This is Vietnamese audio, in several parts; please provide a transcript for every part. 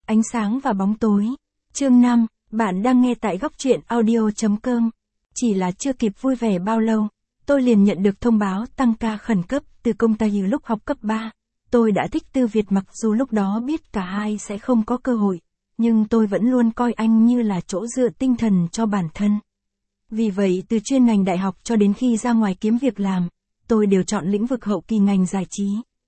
Ánh sáng và bóng tối. Chương 5, bạn đang nghe tại góc truyện audio.com. Chỉ là chưa kịp vui vẻ bao lâu, tôi liền nhận được thông báo tăng ca khẩn cấp từ công ty lúc học cấp 3. Tôi đã thích Tư Việt mặc dù lúc đó biết cả hai sẽ không có cơ hội, nhưng tôi vẫn luôn coi anh như là chỗ dựa tinh thần cho bản thân. Vì vậy từ chuyên ngành đại học cho đến khi ra ngoài kiếm việc làm, tôi đều chọn lĩnh vực hậu kỳ ngành giải trí.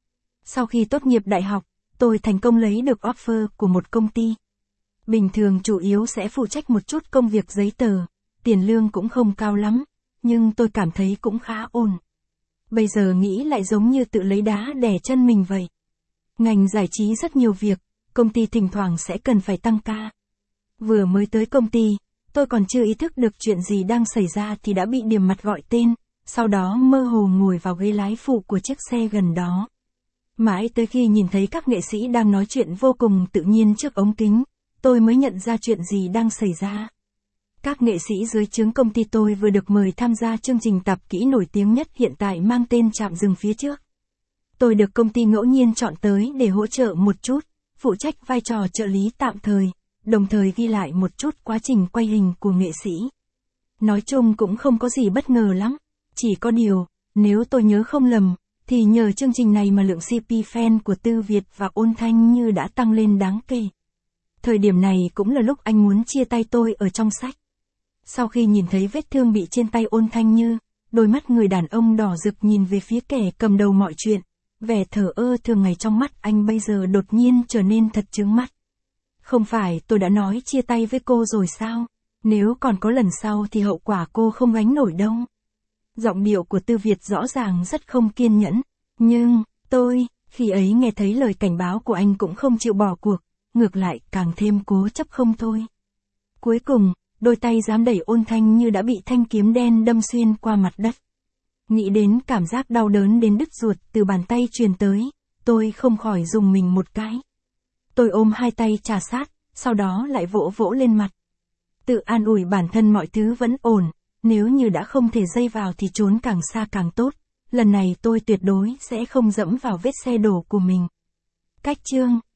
Sau khi tốt nghiệp đại học, tôi thành công lấy được offer của một công ty. Bình thường chủ yếu sẽ phụ trách một chút công việc giấy tờ, tiền lương cũng không cao lắm, nhưng tôi cảm thấy cũng khá ổn. Bây giờ nghĩ lại giống như tự lấy đá đè chân mình vậy. Ngành giải trí rất nhiều việc, công ty thỉnh thoảng sẽ cần phải tăng ca. Vừa mới tới công ty, tôi còn chưa ý thức được chuyện gì đang xảy ra thì đã bị điểm mặt gọi tên, sau đó mơ hồ ngồi vào ghế lái phụ của chiếc xe gần đó. Mãi tới khi nhìn thấy các nghệ sĩ đang nói chuyện vô cùng tự nhiên trước ống kính, tôi mới nhận ra chuyện gì đang xảy ra. Các nghệ sĩ dưới trướng công ty tôi vừa được mời tham gia chương trình tạp kỹ nổi tiếng nhất hiện tại mang tên Trạm Dừng Phía Trước. Tôi được công ty ngẫu nhiên chọn tới để hỗ trợ một chút, phụ trách vai trò trợ lý tạm thời, đồng thời ghi lại một chút quá trình quay hình của nghệ sĩ. Nói chung cũng không có gì bất ngờ lắm, chỉ có điều, nếu tôi nhớ không lầm, thì nhờ chương trình này mà lượng CP fan của Tư Việt và Ôn Thanh Như đã tăng lên đáng kể. Thời điểm này cũng là lúc anh muốn chia tay tôi ở trong sách. Sau khi nhìn thấy vết thương bị trên tay Ôn Thanh Như, đôi mắt người đàn ông đỏ rực nhìn về phía kẻ cầm đầu mọi chuyện, vẻ thờ ơ thường ngày trong mắt anh bây giờ đột nhiên trở nên thật chướng mắt. Không phải tôi đã nói chia tay với cô rồi sao? Nếu còn có lần sau thì hậu quả cô không gánh nổi đâu. Giọng điệu của Tư Việt rõ ràng rất không kiên nhẫn, nhưng, tôi, khi ấy nghe thấy lời cảnh báo của anh cũng không chịu bỏ cuộc, ngược lại càng thêm cố chấp không thôi. Cuối cùng, đôi tay dám đẩy Ôn Thanh Như đã bị thanh kiếm đen đâm xuyên qua mặt đất. Nghĩ đến cảm giác đau đớn đến đứt ruột từ bàn tay truyền tới, tôi không khỏi rùng mình một cái. Tôi ôm hai tay trà sát, sau đó lại vỗ vỗ lên mặt. Tự an ủi bản thân mọi thứ vẫn ổn, nếu như đã không thể dây vào thì trốn càng xa càng tốt, lần này tôi tuyệt đối sẽ không dẫm vào vết xe đổ của mình. Cách chương